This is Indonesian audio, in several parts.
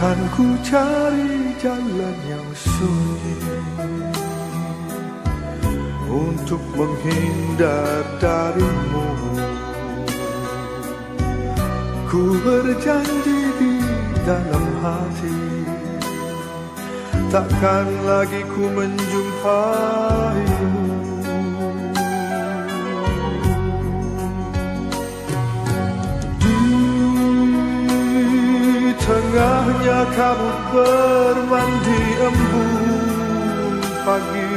Kan ku cari jalan yang sunyi untuk menghindar darimu. Ku berjanji di dalam hati, takkan lagi ku menjumpaimu. Tengahnya kabut bermandi embun pagi,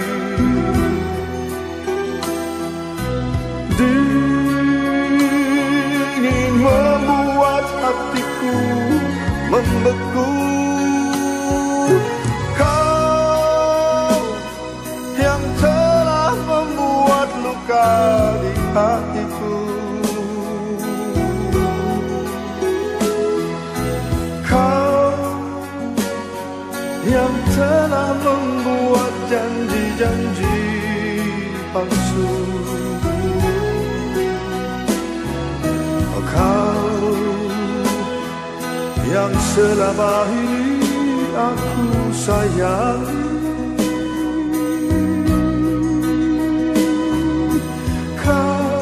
dingin membuat hatiku membeku. Kau yang telah membuat luka di hatiku. Yang telah membuat janji-janji palsu. Kau yang selama ini aku sayangi. Kau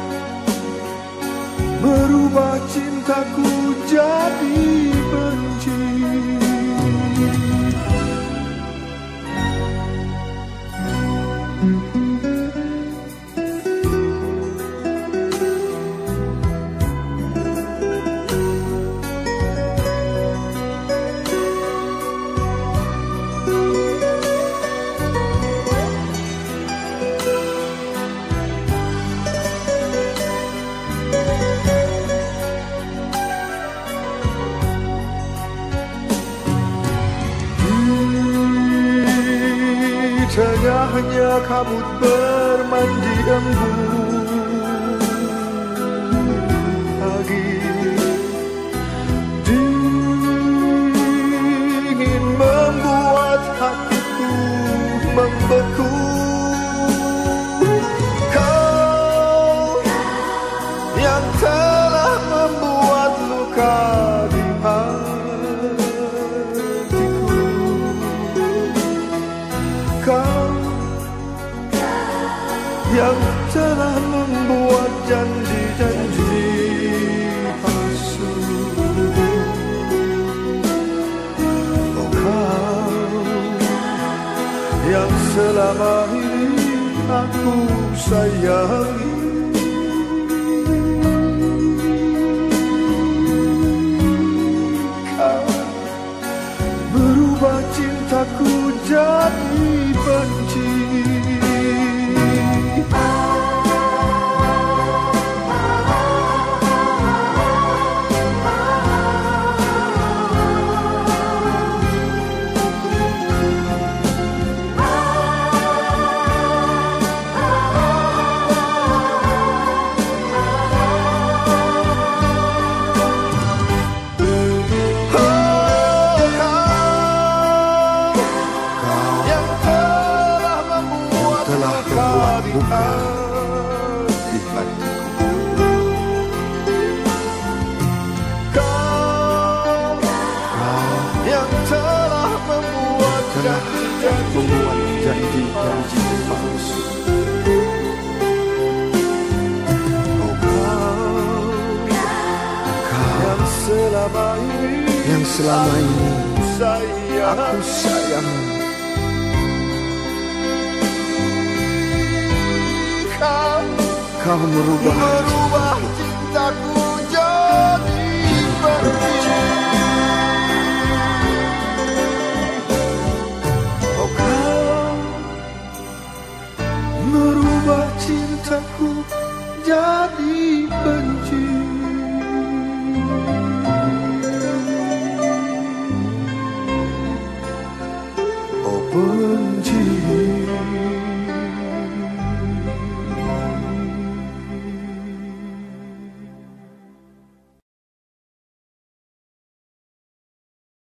merubah cintaku jadi benci. Tengahnya kabut bermandi embun pagi, dingin membuat hatiku membeku. Kau yang telah membuat luka di hatiku. Kau yang telah membuat janji-janji palsu. Oh, kau yang selama ini aku sayangi. Kau berubah cintaku jadi benci. Buka di hatiku. Kau yang telah membuat janji-janji palsu. Oh, kau yang selama ini aku sayang. Kau merubah cintaku jadi benci. Oh, kau merubah cintaku jadi benci.